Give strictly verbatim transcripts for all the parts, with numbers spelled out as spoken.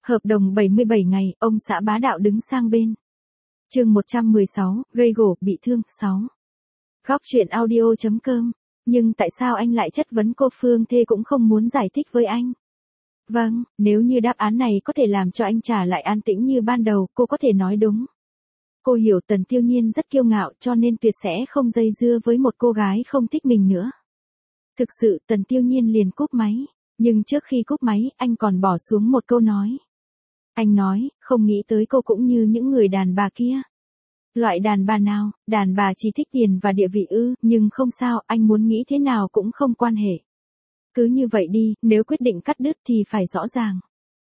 Hợp đồng bảy mươi bảy ngày, ông xã bá đạo đứng sang bên. Chương một trăm mười sáu, gây gổ, bị thương, sáu. Góc truyện audio chấm com. Nhưng tại sao anh lại chất vấn cô? Phương Thê cũng không muốn giải thích với anh. Vâng, nếu như đáp án này có thể làm cho anh trả lại an tĩnh như ban đầu, cô có thể nói đúng. Cô hiểu Tần Tiêu Nhiên rất kiêu ngạo cho nên tuyệt sẽ không dây dưa với một cô gái không thích mình nữa. Thực sự Tần Tiêu Nhiên liền cúp máy, nhưng trước khi cúp máy anh còn bỏ xuống một câu nói. Anh nói, không nghĩ tới cô cũng như những người đàn bà kia. Loại đàn bà nào? Đàn bà chỉ thích tiền và địa vị ư? Nhưng không sao, anh muốn nghĩ thế nào cũng không quan hệ. Cứ như vậy đi, nếu quyết định cắt đứt thì phải rõ ràng.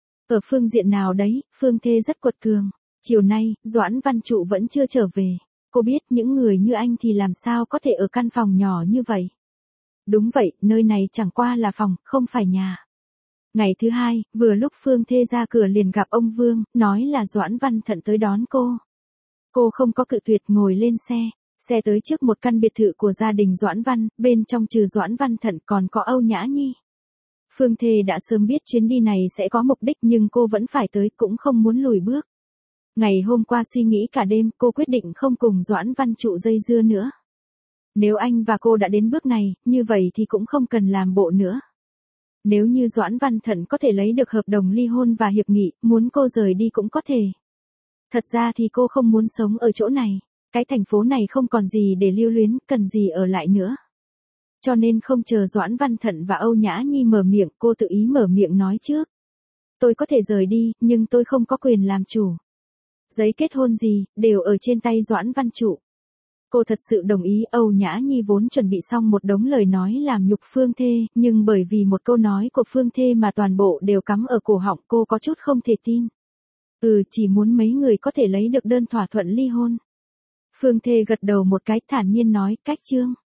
Ở phương diện nào đấy, Phương Thê rất quật cường. Chiều nay, Doãn Văn Trụ vẫn chưa trở về. Cô biết những người như anh thì làm sao có thể ở căn phòng nhỏ như vậy. Đúng vậy, nơi này chẳng qua là phòng, không phải nhà. Ngày thứ hai, vừa lúc Phương Thê ra cửa liền gặp ông Vương, nói là Doãn Văn Thận tới đón cô. Cô không có cự tuyệt, ngồi lên xe. Xe tới trước một căn biệt thự của gia đình Doãn Văn, bên trong trừ Doãn Văn Thận còn có Âu Nhã Nhi. Phương Thê đã sớm biết chuyến đi này sẽ có mục đích nhưng cô vẫn phải tới, cũng không muốn lùi bước. Ngày hôm qua suy nghĩ cả đêm, cô quyết định không cùng Doãn Văn Trụ dây dưa nữa. Nếu anh và cô đã đến bước này, như vậy thì cũng không cần làm bộ nữa. Nếu như Doãn Văn Thận có thể lấy được hợp đồng ly hôn và hiệp nghị, muốn cô rời đi cũng có thể. Thật ra thì cô không muốn sống ở chỗ này. Cái thành phố này không còn gì để lưu luyến, cần gì ở lại nữa. Cho nên không chờ Doãn Văn Thận và Âu Nhã Nhi mở miệng, cô tự ý mở miệng nói trước. Tôi có thể rời đi, nhưng tôi không có quyền làm chủ. Giấy kết hôn gì, đều ở trên tay Doãn Văn Trụ. Cô thật sự đồng ý. Âu Nhã Nhi vốn chuẩn bị xong một đống lời nói làm nhục Phương Thê, nhưng bởi vì một câu nói của Phương Thê mà toàn bộ đều cắm ở cổ họng, cô có chút không thể tin. Ừ, chỉ muốn mấy người có thể lấy được đơn thỏa thuận ly hôn. Phương Thê gật đầu một cái, thản nhiên nói, cách chương.